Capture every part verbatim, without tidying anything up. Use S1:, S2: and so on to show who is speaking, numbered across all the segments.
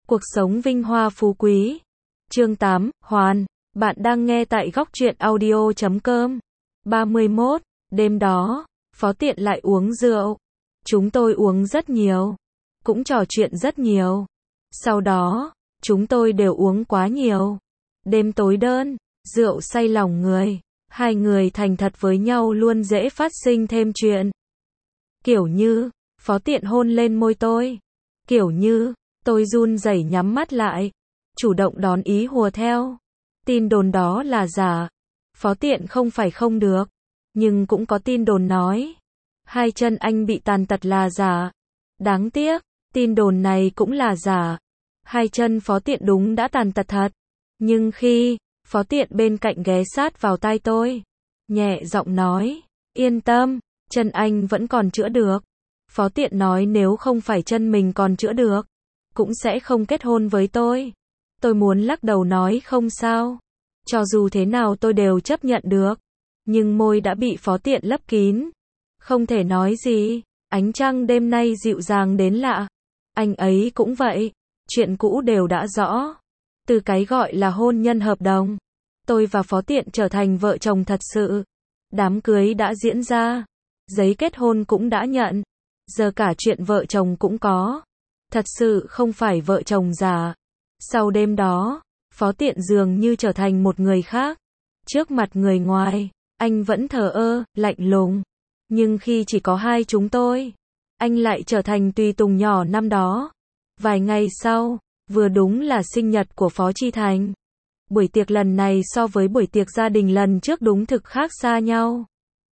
S1: Cuộc sống vinh hoa phú quý. Chương tám, Hoàn. Bạn đang nghe tại góc truyện audio chấm com. ba mươi mốt. Đêm đó, Phó Tiện lại uống rượu. Chúng tôi uống rất nhiều. Cũng trò chuyện rất nhiều. Sau đó, chúng tôi đều uống quá nhiều. Đêm tối đơn, rượu say lòng người. Hai người thành thật với nhau luôn dễ phát sinh thêm chuyện. Kiểu như, Phó Tiện hôn lên môi tôi. Kiểu như, tôi run rẩy nhắm mắt lại. Chủ động đón ý hùa theo. Tin đồn đó là giả. Phó Tiện không phải không được. Nhưng cũng có tin đồn nói. Hai chân anh bị tàn tật là giả. Đáng tiếc, tin đồn này cũng là giả. Hai chân Phó Tiện đúng đã tàn tật thật. Nhưng khi, Phó Tiện bên cạnh ghé sát vào tai tôi. Nhẹ giọng nói, yên tâm, chân anh vẫn còn chữa được. Phó Tiện nói nếu không phải chân mình còn chữa được, cũng sẽ không kết hôn với tôi. Tôi muốn lắc đầu nói không sao. Cho dù thế nào tôi đều chấp nhận được. Nhưng môi đã bị Phó Tiện lấp kín. Không thể nói gì. Ánh trăng đêm nay dịu dàng đến lạ. Anh ấy cũng vậy. Chuyện cũ đều đã rõ. Từ cái gọi là hôn nhân hợp đồng, tôi và Phó Tiện trở thành vợ chồng thật sự. Đám cưới đã diễn ra. Giấy kết hôn cũng đã nhận. Giờ cả chuyện vợ chồng cũng có. Thật sự không phải vợ chồng giả. Sau đêm đó, Phó Tiện dường như trở thành một người khác. Trước mặt người ngoài, anh vẫn thờ ơ, lạnh lùng. Nhưng khi chỉ có hai chúng tôi, anh lại trở thành tùy tùng nhỏ năm đó. Vài ngày sau, vừa đúng là sinh nhật của Phó Chi Thành. Buổi tiệc lần này so với buổi tiệc gia đình lần trước đúng thực khác xa nhau.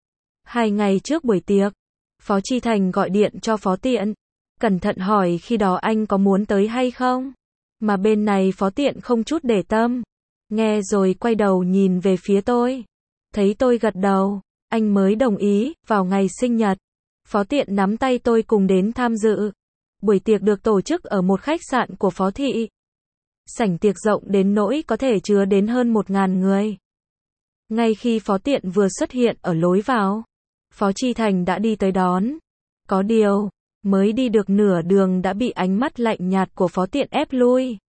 S1: Hai ngày trước buổi tiệc, Phó Chi Thành gọi điện cho Phó Tiện. Cẩn thận hỏi khi đó anh có muốn tới hay không. Mà bên này Phó Tiện không chút để tâm. Nghe rồi quay đầu nhìn về phía tôi. Thấy tôi gật đầu, anh mới đồng ý, vào ngày sinh nhật. Phó Tiện nắm tay tôi cùng đến tham dự. Buổi tiệc được tổ chức ở một khách sạn của Phó Thị. Sảnh tiệc rộng đến nỗi có thể chứa đến hơn một ngàn người. Ngay khi Phó Tiện vừa xuất hiện ở lối vào, Phó Chi Thành đã đi tới đón. Có điều, mới đi được nửa đường đã bị ánh mắt lạnh nhạt của Phó Tiện ép lui.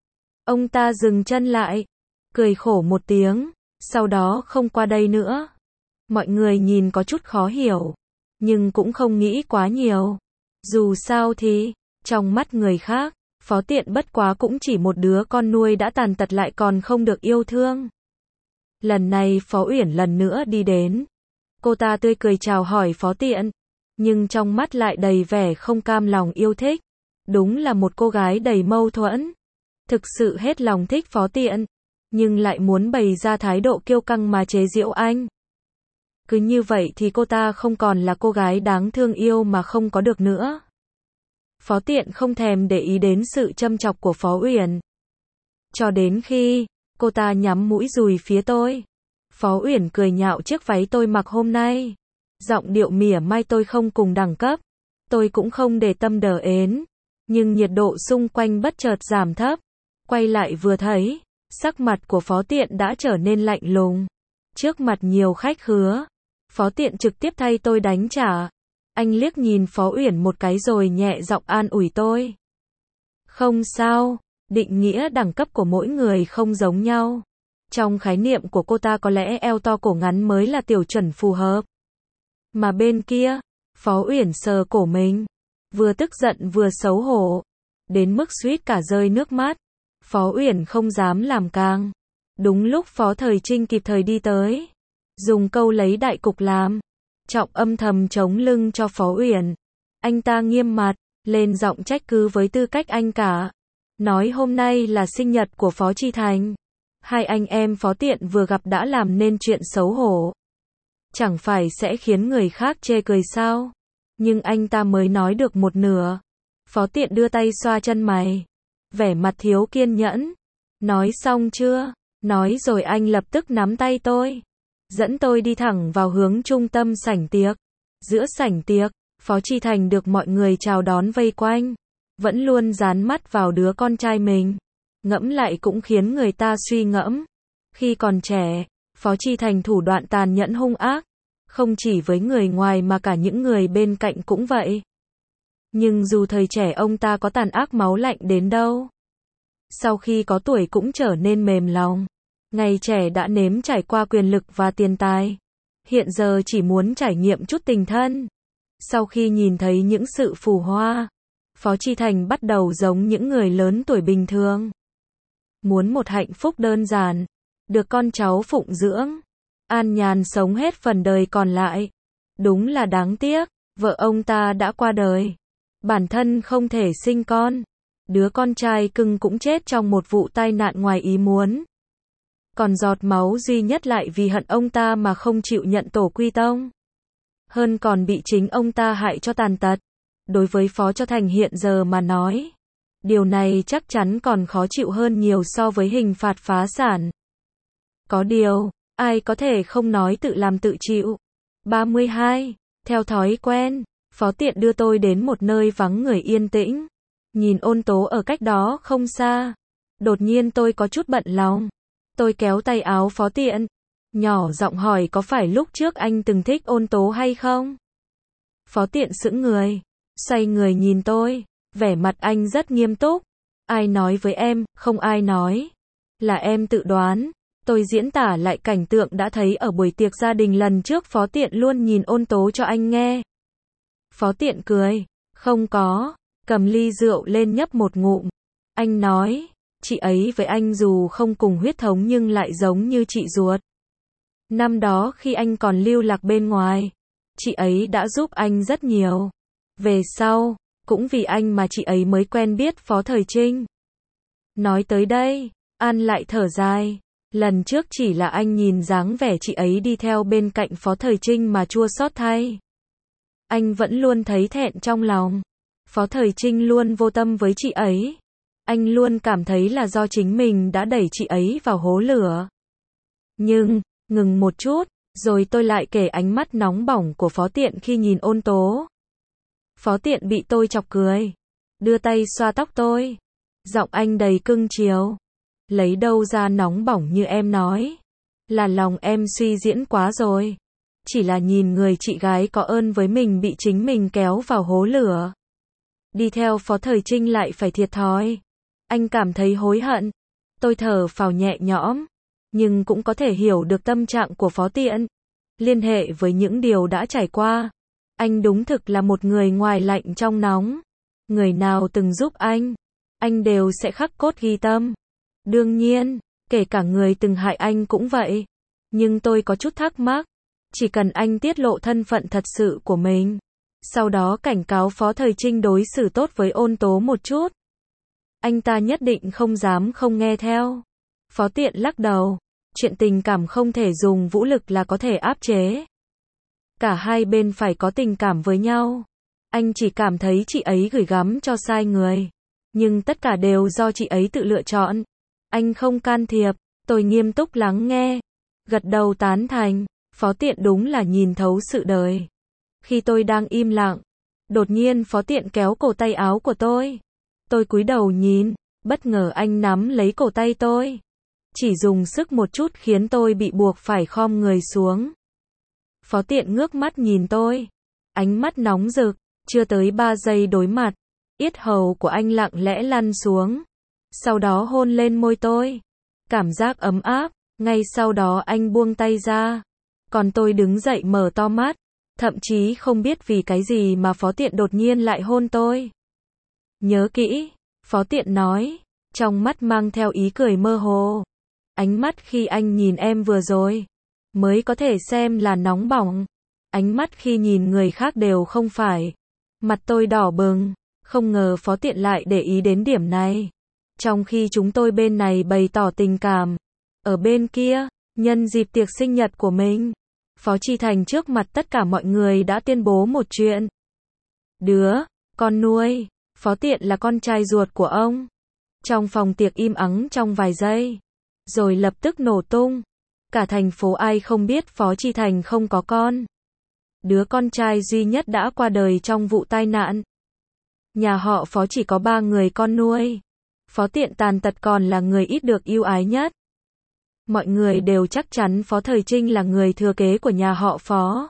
S1: Ông ta dừng chân lại, cười khổ một tiếng, sau đó không qua đây nữa. Mọi người nhìn có chút khó hiểu, nhưng cũng không nghĩ quá nhiều. Dù sao thì, trong mắt người khác, Phó Tiện bất quá cũng chỉ một đứa con nuôi đã tàn tật lại còn không được yêu thương. Lần này Phó Uyển lần nữa đi đến. Cô ta tươi cười chào hỏi Phó Tiện, nhưng trong mắt lại đầy vẻ không cam lòng yêu thích. Đúng là một cô gái đầy mâu thuẫn. Thực sự hết lòng thích Phó Tiện, nhưng lại muốn bày ra thái độ kiêu căng mà chế giễu anh. Cứ như vậy thì cô ta không còn là cô gái đáng thương yêu mà không có được nữa. Phó Tiện không thèm để ý đến sự châm chọc của Phó Uyển. Cho đến khi, cô ta nhắm mũi dùi phía tôi. Phó Uyển cười nhạo chiếc váy tôi mặc hôm nay. Giọng điệu mỉa mai tôi không cùng đẳng cấp. Tôi cũng không để tâm đờ ến. Nhưng nhiệt độ xung quanh bất chợt giảm thấp. Quay lại vừa thấy, sắc mặt của Phó Tiện đã trở nên lạnh lùng. Trước mặt nhiều khách khứa, Phó Tiện trực tiếp thay tôi đánh trả. Anh liếc nhìn Phó Uyển một cái rồi nhẹ giọng an ủi tôi. Không sao, định nghĩa đẳng cấp của mỗi người không giống nhau. Trong khái niệm của cô ta có lẽ eo to cổ ngắn mới là tiểu chuẩn phù hợp. Mà bên kia, Phó Uyển sờ cổ mình, vừa tức giận vừa xấu hổ, đến mức suýt cả rơi nước mắt. Phó Uyển không dám làm càng. Đúng lúc Phó Thời Trinh kịp thời đi tới, dùng câu lấy đại cục làm trọng âm thầm chống lưng cho Phó Uyển. Anh ta nghiêm mặt, lên giọng trách cứ với tư cách anh cả. Nói hôm nay là sinh nhật của Phó Chi Thành. Hai anh em Phó Tiện vừa gặp đã làm nên chuyện xấu hổ. Chẳng phải sẽ khiến người khác chê cười sao? Nhưng anh ta mới nói được một nửa. Phó Tiện đưa tay xoa chân mày. Vẻ mặt thiếu kiên nhẫn. Nói xong chưa? Nói rồi anh lập tức nắm tay tôi. Dẫn tôi đi thẳng vào hướng trung tâm sảnh tiệc. Giữa sảnh tiệc, Phó Chi Thành được mọi người chào đón vây quanh. Vẫn luôn dán mắt vào đứa con trai mình. Ngẫm lại cũng khiến người ta suy ngẫm. Khi còn trẻ, Phó Chi Thành thủ đoạn tàn nhẫn hung ác. Không chỉ với người ngoài mà cả những người bên cạnh cũng vậy. Nhưng dù thời trẻ ông ta có tàn ác máu lạnh đến đâu, Sau khi có tuổi cũng trở nên mềm lòng. Ngày trẻ đã nếm trải qua quyền lực và tiền tài. Hiện giờ chỉ muốn trải nghiệm chút tình thân. Sau khi nhìn thấy những sự phù hoa, Phó Chi Thành bắt đầu giống những người lớn tuổi bình thường. Muốn một hạnh phúc đơn giản, được con cháu phụng dưỡng, an nhàn sống hết phần đời còn lại. Đúng là đáng tiếc, vợ ông ta đã qua đời. Bản thân không thể sinh con. Đứa con trai cưng cũng chết trong một vụ tai nạn ngoài ý muốn. Còn giọt máu duy nhất lại vì hận ông ta mà không chịu nhận tổ quy tông. Hơn còn bị chính ông ta hại cho tàn tật. Đối với Phó Cho Thành hiện giờ mà nói, điều này chắc chắn còn khó chịu hơn nhiều so với hình phạt phá sản. Có điều, ai có thể không nói tự làm tự chịu. ba mươi hai. Theo thói quen, Phó Tiện đưa tôi đến một nơi vắng người yên tĩnh. Nhìn Ôn Tố ở cách đó không xa. Đột nhiên tôi có chút bận lòng. Tôi kéo tay áo Phó Tiện, nhỏ giọng hỏi có phải lúc trước anh từng thích Ôn Tố hay không? Phó Tiện sững người, xoay người nhìn tôi, vẻ mặt anh rất nghiêm túc. Ai nói với em? Không ai nói. Là em tự đoán. Tôi diễn tả lại cảnh tượng đã thấy ở buổi tiệc gia đình lần trước Phó Tiện luôn nhìn Ôn Tố cho anh nghe. Phó Tiện cười, không có, cầm ly rượu lên nhấp một ngụm. Anh nói, chị ấy với anh dù không cùng huyết thống nhưng lại giống như chị ruột. Năm đó khi anh còn lưu lạc bên ngoài, chị ấy đã giúp anh rất nhiều. Về sau, cũng vì anh mà chị ấy mới quen biết Phó Thời Trinh. Nói tới đây, An lại thở dài. Lần trước chỉ là anh nhìn dáng vẻ chị ấy đi theo bên cạnh Phó Thời Trinh mà chua xót thay. Anh vẫn luôn thấy thẹn trong lòng. Phó Thời Trinh luôn vô tâm với chị ấy. Anh luôn cảm thấy là do chính mình đã đẩy chị ấy vào hố lửa. Nhưng, ngừng một chút, rồi tôi lại kể ánh mắt nóng bỏng của Phó Tiện khi nhìn Ôn Tố. Phó Tiện bị tôi chọc cười, đưa tay xoa tóc tôi. Giọng anh đầy cưng chiều. Lấy đâu ra nóng bỏng như em nói. Là lòng em suy diễn quá rồi. Chỉ là nhìn người chị gái có ơn với mình bị chính mình kéo vào hố lửa. Đi theo Phó Thời Trinh lại phải thiệt thòi. Anh cảm thấy hối hận. Tôi thở phào nhẹ nhõm. Nhưng cũng có thể hiểu được tâm trạng của Phó Tiện. Liên hệ với những điều đã trải qua. Anh đúng thực là một người ngoài lạnh trong nóng. Người nào từng giúp anh, anh đều sẽ khắc cốt ghi tâm. Đương nhiên, kể cả người từng hại anh cũng vậy. Nhưng tôi có chút thắc mắc. Chỉ cần anh tiết lộ thân phận thật sự của mình, sau đó cảnh cáo Phó Thời Trinh đối xử tốt với Ôn Tố một chút, anh ta nhất định không dám không nghe theo. Phó Tiện lắc đầu. Chuyện tình cảm không thể dùng vũ lực là có thể áp chế. Cả hai bên phải có tình cảm với nhau. Anh chỉ cảm thấy chị ấy gửi gắm cho sai người. Nhưng tất cả đều do chị ấy tự lựa chọn. Anh không can thiệp. Tôi nghiêm túc lắng nghe. Gật đầu tán thành. Phó Tiện đúng là nhìn thấu sự đời. Khi tôi đang im lặng, đột nhiên Phó Tiện kéo cổ tay áo của tôi. Tôi cúi đầu nhìn, bất ngờ anh nắm lấy cổ tay tôi. Chỉ dùng sức một chút khiến tôi bị buộc phải khom người xuống. Phó Tiện ngước mắt nhìn tôi. Ánh mắt nóng rực, chưa tới ba giây đối mặt. Yết hầu của anh lặng lẽ lăn xuống. Sau đó hôn lên môi tôi. Cảm giác ấm áp, ngay sau đó anh buông tay ra. Còn tôi đứng dậy mở to mắt. Thậm chí không biết vì cái gì mà Phó Tiện đột nhiên lại hôn tôi. Nhớ kỹ, Phó Tiện nói, trong mắt mang theo ý cười mơ hồ. Ánh mắt khi anh nhìn em vừa rồi, mới có thể xem là nóng bỏng. Ánh mắt khi nhìn người khác đều không phải. Mặt tôi đỏ bừng, không ngờ Phó Tiện lại để ý đến điểm này. Trong khi chúng tôi bên này bày tỏ tình cảm, ở bên kia, nhân dịp tiệc sinh nhật của mình, Phó Chi Thành trước mặt tất cả mọi người đã tuyên bố một chuyện. Đứa, con nuôi, Phó Tiện là con trai ruột của ông. Trong phòng tiệc im ắng trong vài giây, rồi lập tức nổ tung. Cả thành phố ai không biết Phó Chi Thành không có con. Đứa con trai duy nhất đã qua đời trong vụ tai nạn. Nhà họ Phó chỉ có ba người con nuôi. Phó Tiện tàn tật còn là người ít được yêu ái nhất. Mọi người đều chắc chắn Phó Thời Trinh là người thừa kế của nhà họ Phó.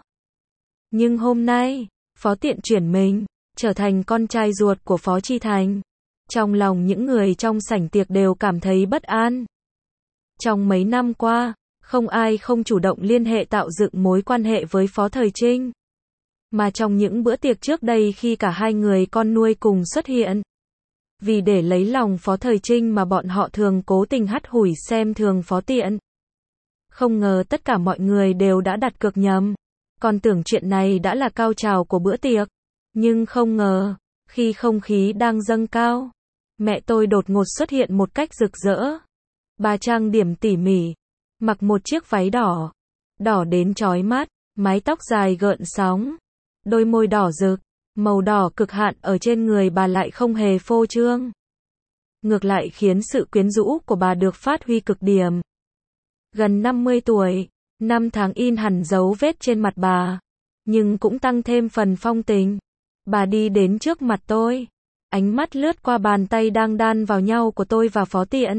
S1: Nhưng hôm nay, Phó Tiện chuyển mình, trở thành con trai ruột của Phó Chi Thành. Trong lòng những người trong sảnh tiệc đều cảm thấy bất an. Trong mấy năm qua, không ai không chủ động liên hệ tạo dựng mối quan hệ với Phó Thời Trinh. Mà trong những bữa tiệc trước đây khi cả hai người con nuôi cùng xuất hiện, vì để lấy lòng Phó Thời Trinh mà bọn họ thường cố tình hắt hủi xem thường Phó Tiện. Không ngờ tất cả mọi người đều đã đặt cược nhầm. Còn tưởng chuyện này đã là cao trào của bữa tiệc. Nhưng không ngờ, khi không khí đang dâng cao, mẹ tôi đột ngột xuất hiện một cách rực rỡ. Bà trang điểm tỉ mỉ, mặc một chiếc váy đỏ, đỏ đến chói mắt, mái tóc dài gợn sóng, đôi môi đỏ rực, màu đỏ cực hạn ở trên người bà lại không hề phô trương. Ngược lại khiến sự quyến rũ của bà được phát huy cực điểm. Gần năm mươi tuổi, năm tháng in hẳn dấu vết trên mặt bà, nhưng cũng tăng thêm phần phong tình. Bà đi đến trước mặt tôi, ánh mắt lướt qua bàn tay đang đan vào nhau của tôi và Phó Tiện.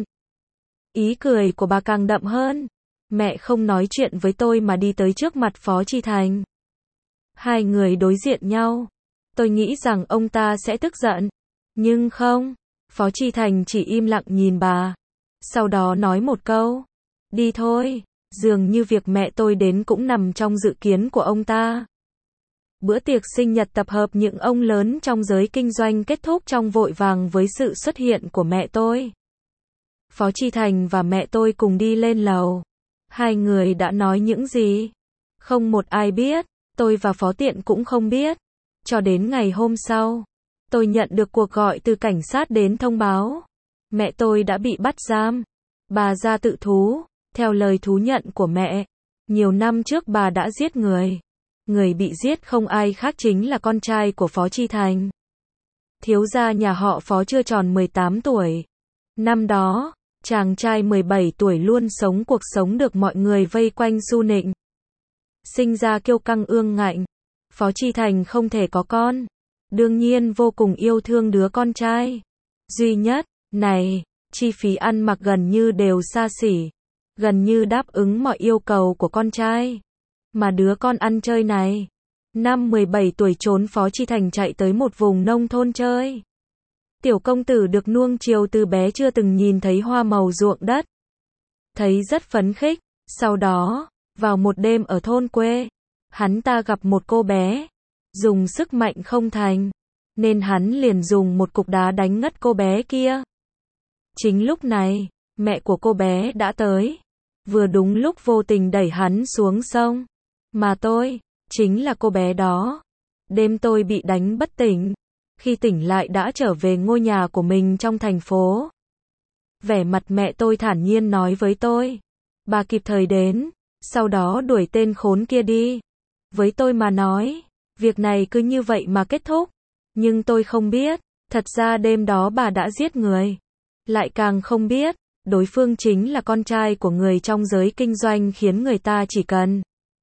S1: Ý cười của bà càng đậm hơn. Mẹ không nói chuyện với tôi mà đi tới trước mặt Phó Chi Thành. Hai người đối diện nhau. Tôi nghĩ rằng ông ta sẽ tức giận. Nhưng không. Phó Chi Thành chỉ im lặng nhìn bà. Sau đó nói một câu. Đi thôi. Dường như việc mẹ tôi đến cũng nằm trong dự kiến của ông ta. Bữa tiệc sinh nhật tập hợp những ông lớn trong giới kinh doanh kết thúc trong vội vàng với sự xuất hiện của mẹ tôi. Phó Chi Thành và mẹ tôi cùng đi lên lầu. Hai người đã nói những gì? Không một ai biết. Tôi và Phó Tiện cũng không biết. Cho đến ngày hôm sau, tôi nhận được cuộc gọi từ cảnh sát đến thông báo. Mẹ tôi đã bị bắt giam. Bà ra tự thú. Theo lời thú nhận của mẹ, nhiều năm trước bà đã giết người. Người bị giết không ai khác chính là con trai của Phó Chi Thành. Thiếu gia nhà họ Phó chưa tròn mười tám tuổi. Năm đó, chàng trai mười bảy tuổi luôn sống cuộc sống được mọi người vây quanh su nịnh. Sinh ra kiêu căng ương ngạnh. Phó Chi Thành không thể có con. Đương nhiên vô cùng yêu thương đứa con trai duy nhất này. Chi phí ăn mặc gần như đều xa xỉ, gần như đáp ứng mọi yêu cầu của con trai. Mà đứa con ăn chơi này, năm mười bảy tuổi trốn Phó Chi Thành chạy tới một vùng nông thôn chơi. Tiểu công tử được nuông chiều từ bé chưa từng nhìn thấy hoa màu ruộng đất. Thấy rất phấn khích. Sau đó, vào một đêm ở thôn quê, hắn ta gặp một cô bé. Dùng sức mạnh không thành, nên hắn liền dùng một cục đá đánh ngất cô bé kia. Chính lúc này, mẹ của cô bé đã tới. Vừa đúng lúc vô tình đẩy hắn xuống sông. Mà tôi, chính là cô bé đó. Đêm tôi bị đánh bất tỉnh. Khi tỉnh lại đã trở về ngôi nhà của mình trong thành phố. Vẻ mặt mẹ tôi thản nhiên nói với tôi. Bà kịp thời đến, sau đó đuổi tên khốn kia đi. Với tôi mà nói, việc này cứ như vậy mà kết thúc. Nhưng tôi không biết, thật ra đêm đó bà đã giết người. Lại càng không biết, đối phương chính là con trai của người trong giới kinh doanh khiến người ta chỉ cần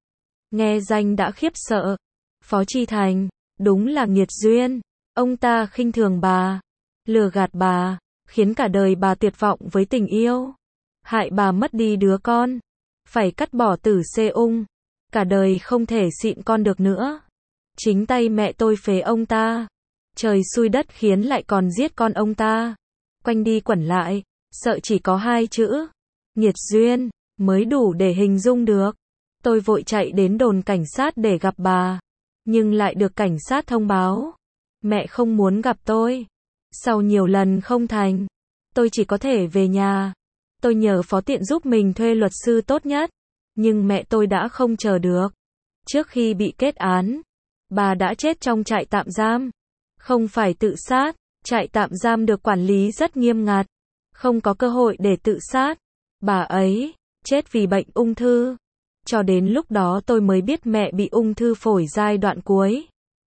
S1: nghe danh đã khiếp sợ. Phó Chi Thành, đúng là nghiệt duyên. Ông ta khinh thường bà, lừa gạt bà, khiến cả đời bà tuyệt vọng với tình yêu. Hại bà mất đi đứa con, phải cắt bỏ tử xê ung, cả đời không thể xịn con được nữa. Chính tay mẹ tôi phế ông ta. Trời xui đất khiến lại còn giết con ông ta. Quanh đi quẩn lại, sợ chỉ có hai chữ nghiệt duyên mới đủ để hình dung được. Tôi vội chạy đến đồn cảnh sát để gặp bà, nhưng lại được cảnh sát thông báo mẹ không muốn gặp tôi. Sau nhiều lần không thành, tôi chỉ có thể về nhà. Tôi nhờ Phó Tiện giúp mình thuê luật sư tốt nhất, nhưng mẹ tôi đã không chờ được. Trước khi bị kết án, bà đã chết trong trại tạm giam. Không phải tự sát, trại tạm giam được quản lý rất nghiêm ngặt, không có cơ hội để tự sát. Bà ấy chết vì bệnh ung thư. Cho đến lúc đó tôi mới biết mẹ bị ung thư phổi giai đoạn cuối.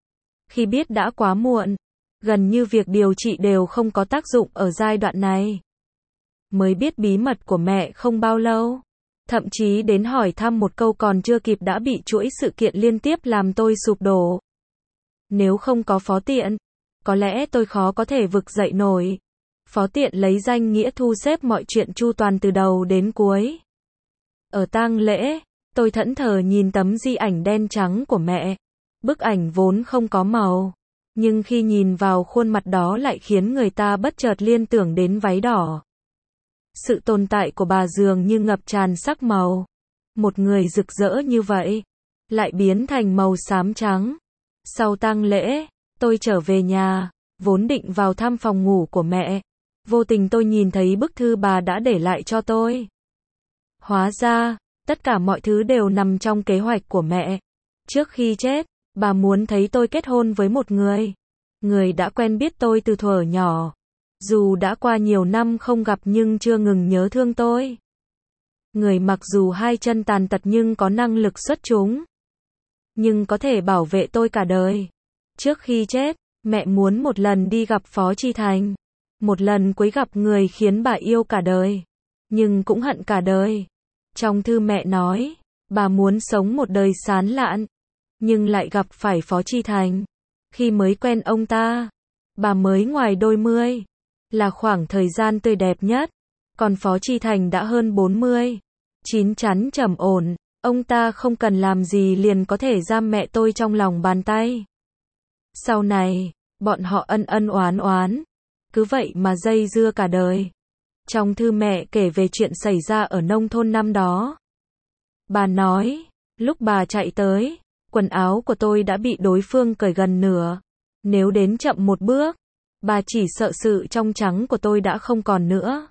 S1: Khi biết đã quá muộn, gần như việc điều trị đều không có tác dụng ở giai đoạn này. Mới biết bí mật của mẹ không bao lâu. Thậm chí đến hỏi thăm một câu còn chưa kịp đã bị chuỗi sự kiện liên tiếp làm tôi sụp đổ. Nếu không có Phó Tiện, có lẽ tôi khó có thể vực dậy nổi. Phó Tiện lấy danh nghĩa thu xếp mọi chuyện chu toàn từ đầu đến cuối. Ở tang lễ, tôi thẫn thờ nhìn tấm di ảnh đen trắng của mẹ. Bức ảnh vốn không có màu, Nhưng khi nhìn vào khuôn mặt đó lại khiến người ta bất chợt liên tưởng đến váy đỏ. Sự tồn tại của bà dường như ngập tràn sắc màu. Một người rực rỡ như vậy, lại biến thành màu xám trắng. Sau tang lễ, tôi trở về nhà, vốn định vào thăm phòng ngủ của mẹ. Vô tình tôi nhìn thấy bức thư bà đã để lại cho tôi. Hóa ra, tất cả mọi thứ đều nằm trong kế hoạch của mẹ. Trước khi chết, bà muốn thấy tôi kết hôn với một người. Người đã quen biết tôi từ thuở nhỏ. Dù đã qua nhiều năm không gặp nhưng chưa ngừng nhớ thương tôi. Người mặc dù hai chân tàn tật nhưng có năng lực xuất chúng. Nhưng có thể bảo vệ tôi cả đời. Trước khi chết, mẹ muốn một lần đi gặp Phó Chi Thành. Một lần cuối gặp người khiến bà yêu cả đời. Nhưng cũng hận cả đời. Trong thư mẹ nói, bà muốn sống một đời sán lạn. Nhưng lại gặp phải Phó Chi Thành. Khi mới quen ông ta, bà mới ngoài đôi mươi. Là khoảng thời gian tươi đẹp nhất. Còn Phó Chi Thành đã hơn bốn mươi. Chín chắn trầm ổn. Ông ta không cần làm gì liền có thể giam mẹ tôi trong lòng bàn tay. Sau này, bọn họ ân ân oán oán. Cứ vậy mà dây dưa cả đời. Trong thư mẹ kể về chuyện xảy ra ở nông thôn năm đó. Bà nói, lúc bà chạy tới, quần áo của tôi đã bị đối phương cởi gần nửa. Nếu đến chậm một bước, bà chỉ sợ sự trong trắng của tôi đã không còn nữa.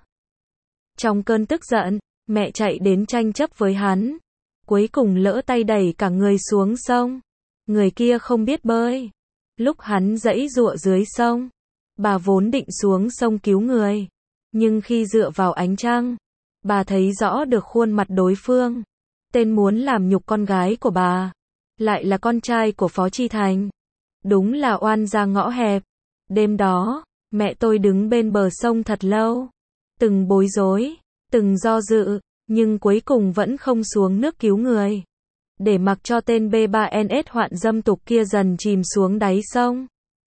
S1: Trong cơn tức giận, mẹ chạy đến tranh chấp với hắn. Cuối cùng lỡ tay đẩy cả người xuống sông. Người kia không biết bơi. Lúc hắn giãy giụa dưới sông, bà vốn định xuống sông cứu người. Nhưng khi dựa vào ánh trăng, bà thấy rõ được khuôn mặt đối phương. Tên muốn làm nhục con gái của bà, lại là con trai của Phó Chi Thành. Đúng là oan gia ngõ hẹp. Đêm đó, mẹ tôi đứng bên bờ sông thật lâu. Từng bối rối, từng do dự, nhưng cuối cùng vẫn không xuống nước cứu người. Để mặc cho tên B ba N S hoạn dâm tục kia dần chìm xuống đáy sông.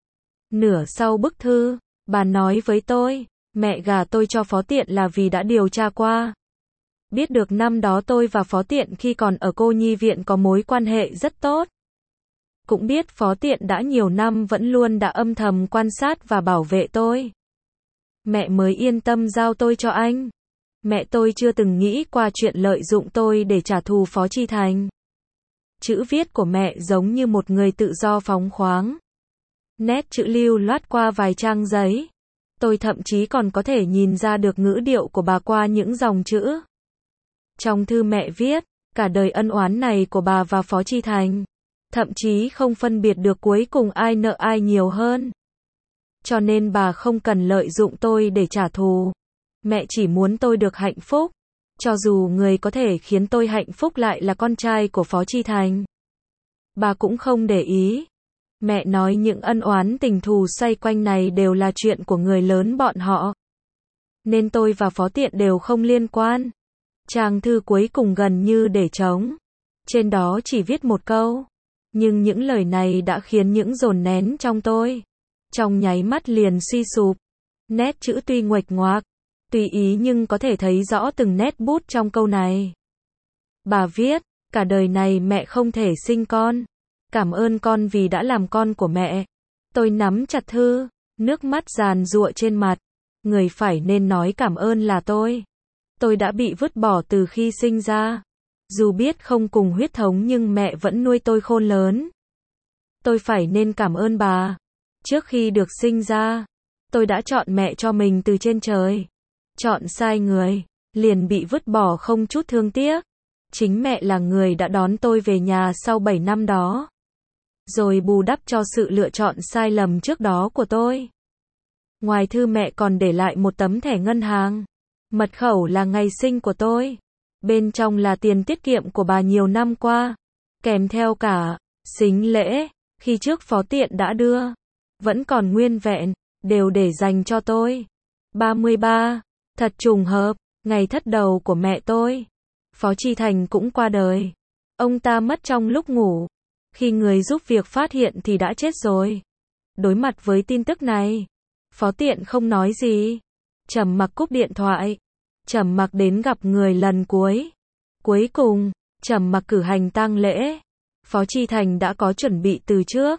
S1: Nửa sau bức thư, bà nói với tôi, mẹ gả tôi cho Phó Tiện là vì đã điều tra qua. Biết được năm đó tôi và Phó Tiện khi còn ở cô nhi viện có mối quan hệ rất tốt. Cũng biết Phó Tiện đã nhiều năm vẫn luôn đã âm thầm quan sát và bảo vệ tôi. Mẹ mới yên tâm giao tôi cho anh. Mẹ tôi chưa từng nghĩ qua chuyện lợi dụng tôi để trả thù Phó Chi Thành. Chữ viết của mẹ giống như một người tự do phóng khoáng. Nét chữ lưu loát qua vài trang giấy. Tôi thậm chí còn có thể nhìn ra được ngữ điệu của bà qua những dòng chữ. Trong thư mẹ viết, cả đời ân oán này của bà và Phó Chi Thành. Thậm chí không phân biệt được cuối cùng ai nợ ai nhiều hơn. Cho nên bà không cần lợi dụng tôi để trả thù. Mẹ chỉ muốn tôi được hạnh phúc. Cho dù người có thể khiến tôi hạnh phúc lại là con trai của Phó Chi Thành. Bà cũng không để ý. Mẹ nói những ân oán tình thù xoay quanh này đều là chuyện của người lớn bọn họ. Nên tôi và Phó Tiện đều không liên quan. Trang thư cuối cùng gần như để trống. Trên đó chỉ viết một câu. Nhưng những lời này đã khiến những dồn nén trong tôi. Trong nháy mắt liền suy sụp. Nét chữ tuy nguệch ngoạc, tùy ý nhưng có thể thấy rõ từng nét bút trong câu này. Bà viết, cả đời này mẹ không thể sinh con. Cảm ơn con vì đã làm con của mẹ. Tôi nắm chặt thư, nước mắt giàn giụa trên mặt. Người phải nên nói cảm ơn là tôi. Tôi đã bị vứt bỏ từ khi sinh ra. Dù biết không cùng huyết thống nhưng mẹ vẫn nuôi tôi khôn lớn. Tôi phải nên cảm ơn bà. Trước khi được sinh ra, tôi đã chọn mẹ cho mình từ trên trời. Chọn sai người, liền bị vứt bỏ không chút thương tiếc. Chính mẹ là người đã đón tôi về nhà sau bảy năm đó. Rồi bù đắp cho sự lựa chọn sai lầm trước đó của tôi. Ngoài thư mẹ còn để lại một tấm thẻ ngân hàng. Mật khẩu là ngày sinh của tôi. Bên trong là tiền tiết kiệm của bà nhiều năm qua. Kèm theo cả sính lễ, khi trước Phó Tiện đã đưa. Vẫn còn nguyên vẹn, đều để dành cho tôi. ba mươi ba. Thật trùng hợp, ngày thất đầu của mẹ tôi. Phó Chi Thành cũng qua đời. Ông ta mất trong lúc ngủ. Khi người giúp việc phát hiện thì đã chết rồi. Đối mặt với tin tức này, Phó Tiện không nói gì. Trầm mặc cúp điện thoại. Trầm mặc đến gặp người lần cuối. Cuối cùng, trầm mặc cử hành tang lễ. Phó Chi Thành đã có chuẩn bị từ trước.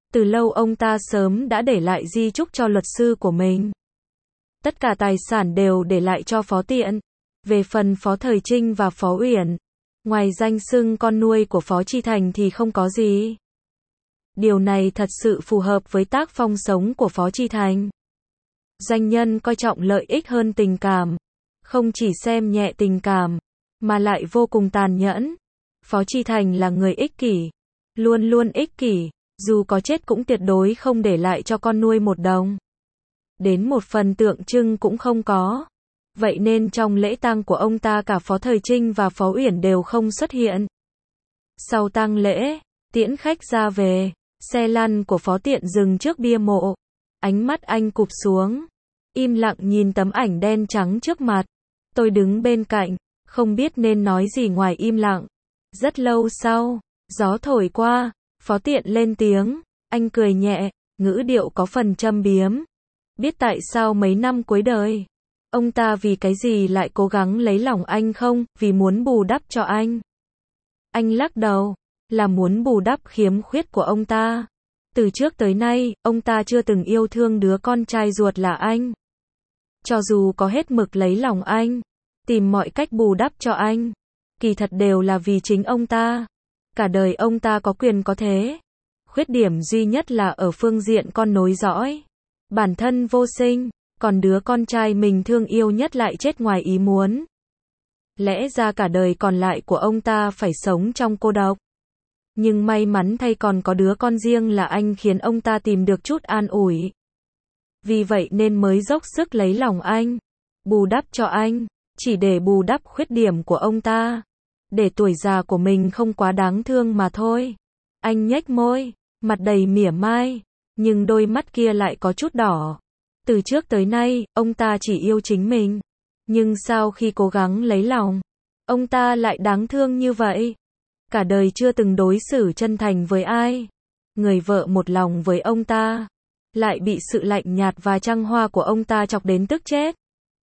S1: Từ lâu ông ta sớm đã để lại di chúc cho luật sư của mình. Tất cả tài sản đều để lại cho Phó Tiện. Về phần Phó Thời Trinh và Phó Uyển, ngoài danh xưng con nuôi của Phó Chi Thành thì không có gì. Điều này thật sự phù hợp với tác phong sống của Phó Chi Thành. Doanh nhân coi trọng lợi ích hơn tình cảm, không chỉ xem nhẹ tình cảm, mà lại vô cùng tàn nhẫn. Phó Chi Thành là người ích kỷ, luôn luôn ích kỷ, dù có chết cũng tuyệt đối không để lại cho con nuôi một đồng. Đến một phần tượng trưng cũng không có. Vậy nên trong lễ tang của ông ta cả Phó Thời Trinh và Phó Uyển đều không xuất hiện. Sau tang lễ, tiễn khách ra về, xe lăn của Phó Tiện dừng trước bia mộ. Ánh mắt anh cụp xuống, im lặng nhìn tấm ảnh đen trắng trước mặt. Tôi đứng bên cạnh, không biết nên nói gì ngoài im lặng. Rất lâu sau, gió thổi qua, Phó Tiện lên tiếng, anh cười nhẹ, ngữ điệu có phần châm biếm. Biết tại sao mấy năm cuối đời, ông ta vì cái gì lại cố gắng lấy lòng anh không? Vì muốn bù đắp cho anh. Anh lắc đầu, là muốn bù đắp khiếm khuyết của ông ta. Từ trước tới nay, ông ta chưa từng yêu thương đứa con trai ruột là anh. Cho dù có hết mực lấy lòng anh, tìm mọi cách bù đắp cho anh, kỳ thật đều là vì chính ông ta. Cả đời ông ta có quyền có thế. Khuyết điểm duy nhất là ở phương diện con nối dõi. Bản thân vô sinh, còn đứa con trai mình thương yêu nhất lại chết ngoài ý muốn. Lẽ ra cả đời còn lại của ông ta phải sống trong cô độc. Nhưng may mắn thay còn có đứa con riêng là anh khiến ông ta tìm được chút an ủi. Vì vậy nên mới dốc sức lấy lòng anh, bù đắp cho anh, chỉ để bù đắp khuyết điểm của ông ta. Để tuổi già của mình không quá đáng thương mà thôi. Anh nhếch môi, mặt đầy mỉa mai, nhưng đôi mắt kia lại có chút đỏ. Từ trước tới nay, ông ta chỉ yêu chính mình. Nhưng sau khi cố gắng lấy lòng, ông ta lại đáng thương như vậy. Cả đời chưa từng đối xử chân thành với ai. Người vợ một lòng với ông ta, lại bị sự lạnh nhạt và trăng hoa của ông ta chọc đến tức chết.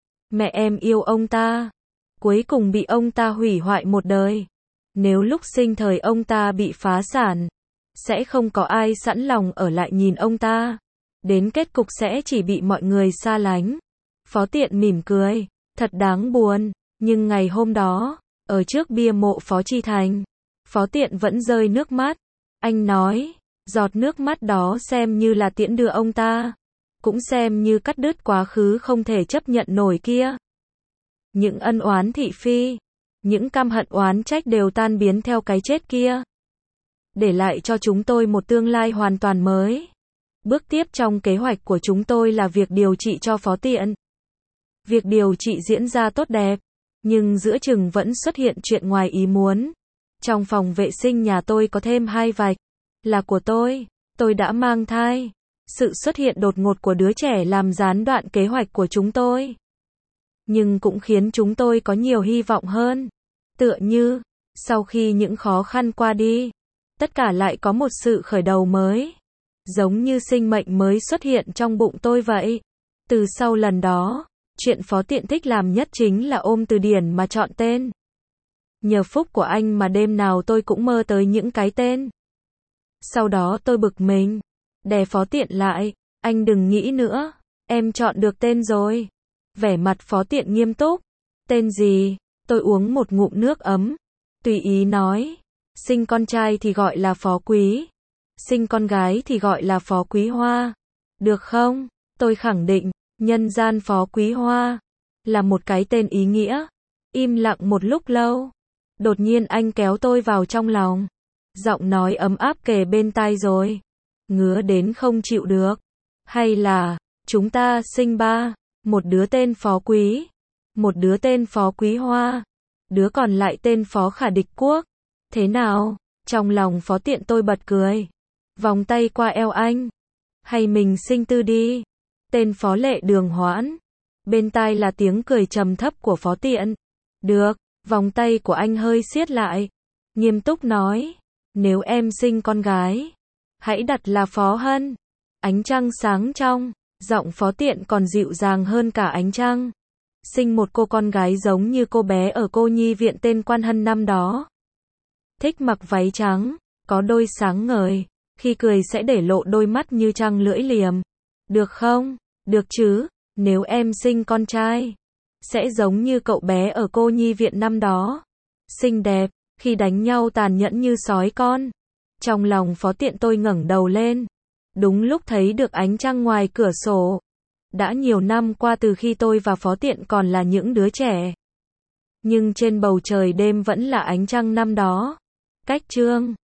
S1: Mẹ em yêu ông ta, cuối cùng bị ông ta hủy hoại một đời. Nếu lúc sinh thời ông ta bị phá sản, sẽ không có ai sẵn lòng ở lại nhìn ông ta. Đến kết cục sẽ chỉ bị mọi người xa lánh. Phó Tiện mỉm cười, thật đáng buồn. Nhưng ngày hôm đó, ở trước bia mộ Phó Chi Thành, Phó Tiện vẫn rơi nước mắt. Anh nói, giọt nước mắt đó xem như là tiễn đưa ông ta, cũng xem như cắt đứt quá khứ không thể chấp nhận nổi kia. Những ân oán thị phi, những căm hận oán trách đều tan biến theo cái chết kia, để lại cho chúng tôi một tương lai hoàn toàn mới. Bước tiếp trong kế hoạch của chúng tôi là việc điều trị cho Phó Tiện. Việc điều trị diễn ra tốt đẹp, nhưng giữa chừng vẫn xuất hiện chuyện ngoài ý muốn. Trong phòng vệ sinh nhà tôi có thêm hai vạch, là của tôi, tôi đã mang thai. Sự xuất hiện đột ngột của đứa trẻ làm gián đoạn kế hoạch của chúng tôi. Nhưng cũng khiến chúng tôi có nhiều hy vọng hơn. Tựa như, sau khi những khó khăn qua đi, tất cả lại có một sự khởi đầu mới. Giống như sinh mệnh mới xuất hiện trong bụng tôi vậy. Từ sau lần đó, chuyện Phó Tiện thích làm nhất chính là ôm từ điển mà chọn tên. Nhờ phúc của anh mà đêm nào tôi cũng mơ tới những cái tên. Sau đó tôi bực mình, đè Phó Tiện lại, anh đừng nghĩ nữa, em chọn được tên rồi. Vẻ mặt Phó Tiện nghiêm túc. Tên gì? Tôi uống một ngụm nước ấm, tùy ý nói, sinh con trai thì gọi là Phó Quý, sinh con gái thì gọi là Phó Quý Hoa. Được không? Tôi khẳng định, nhân gian Phó Quý Hoa là một cái tên ý nghĩa. Im lặng một lúc lâu, đột nhiên anh kéo tôi vào trong lòng. Giọng nói ấm áp kề bên tai rồi. Ngứa đến không chịu được. Hay là, chúng ta sinh ba, một đứa tên Phó Quý, một đứa tên Phó Quý Hoa, đứa còn lại tên Phó Khả Địch Quốc. Thế nào? Trong lòng Phó Tiện tôi bật cười. Vòng tay qua eo anh. Hay mình sinh Tư đi. Tên Phó Lệ Đường Hoãn. Bên tai là tiếng cười trầm thấp của Phó Tiện. Được. Vòng tay của anh hơi siết lại. Nghiêm túc nói. Nếu em sinh con gái, hãy đặt là Phó Hân. Ánh trăng sáng trong, giọng Phó Tiện còn dịu dàng hơn cả ánh trăng. Sinh một cô con gái giống như cô bé ở cô nhi viện tên Quan Hân năm đó. Thích mặc váy trắng, có đôi sáng ngời, Khi cười sẽ để lộ đôi mắt như trăng lưỡi liềm. Được không? Được chứ, nếu em sinh con trai, sẽ giống như cậu bé ở cô nhi viện năm đó. Xinh đẹp, khi đánh nhau tàn nhẫn như sói con. Trong lòng Phó Tiện tôi ngẩng đầu lên. Đúng lúc thấy được ánh trăng ngoài cửa sổ. Đã nhiều năm qua từ khi tôi và Phó Tiện còn là những đứa trẻ. Nhưng trên bầu trời đêm vẫn là ánh trăng năm đó. Cách chương